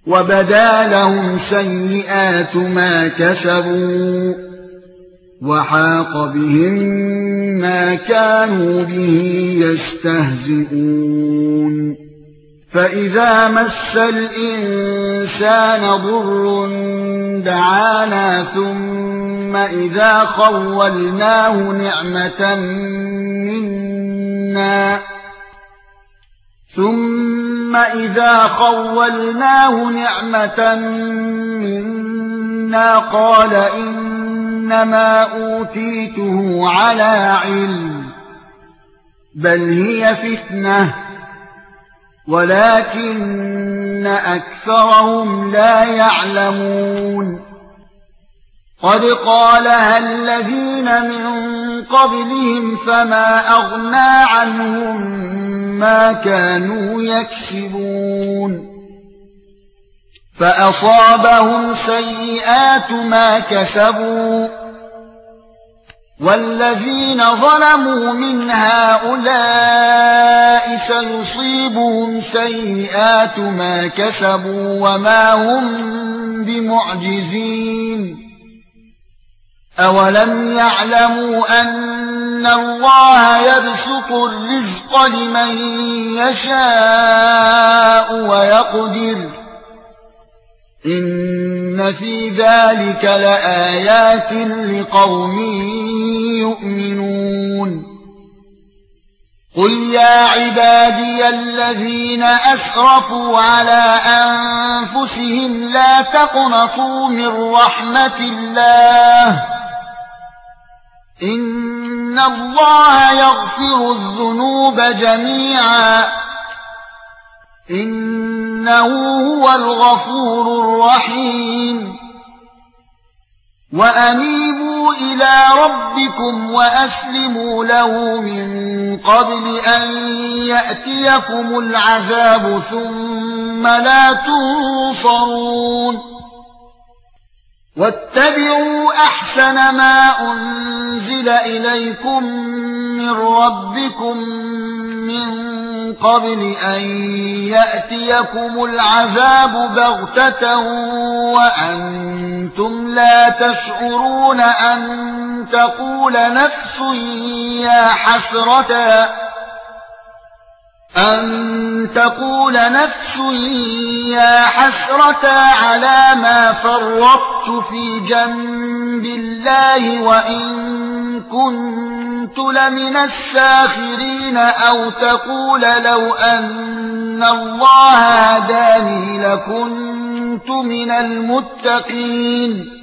وبدا لهم سيئات ما كسبوا وحاق بهم ما كانوا به يستهزئون فإذا مس الإنسان ضر دعانا ثم إذا خولناه نعمة منا قال إنما أوتيته على علم بل هي فتنة ولكن أكثرهم لا يعلمون قد قالها الذين من قبلهم فما أغنى عنهم ما كانوا يكسبون فأصابهم سيئات ما كسبوا والذين ظلموا من هؤلاء سيصيبهم سيئات ما كسبوا وما هم بمعجزين أولم يعلموا أن الله يبسط الرزق لمن يشاء ويقدر إن في ذلك لآيات لقوم يؤمنون قل يا عبادي الذين أسرفوا على أنفسهم لا تقنطوا من رحمة الله إن الله يغفر الذنوب جميعا إنه هو الغفور الرحيم وأنيبوا إلى ربكم وأسلموا له من قبل أن يأتيكم العذاب ثم لا تنصرون واتبعوا أحسن ما أنزل إليكم من ربكم من قبل أن يأتيكم العذاب بغتة وأنتم لا تشعرون أن تقول نفس يا حسرة على ما فرطت في جنب الله وإن كنت لمن الساخرين أو تقول لو أن الله هداني لكنت من المتقين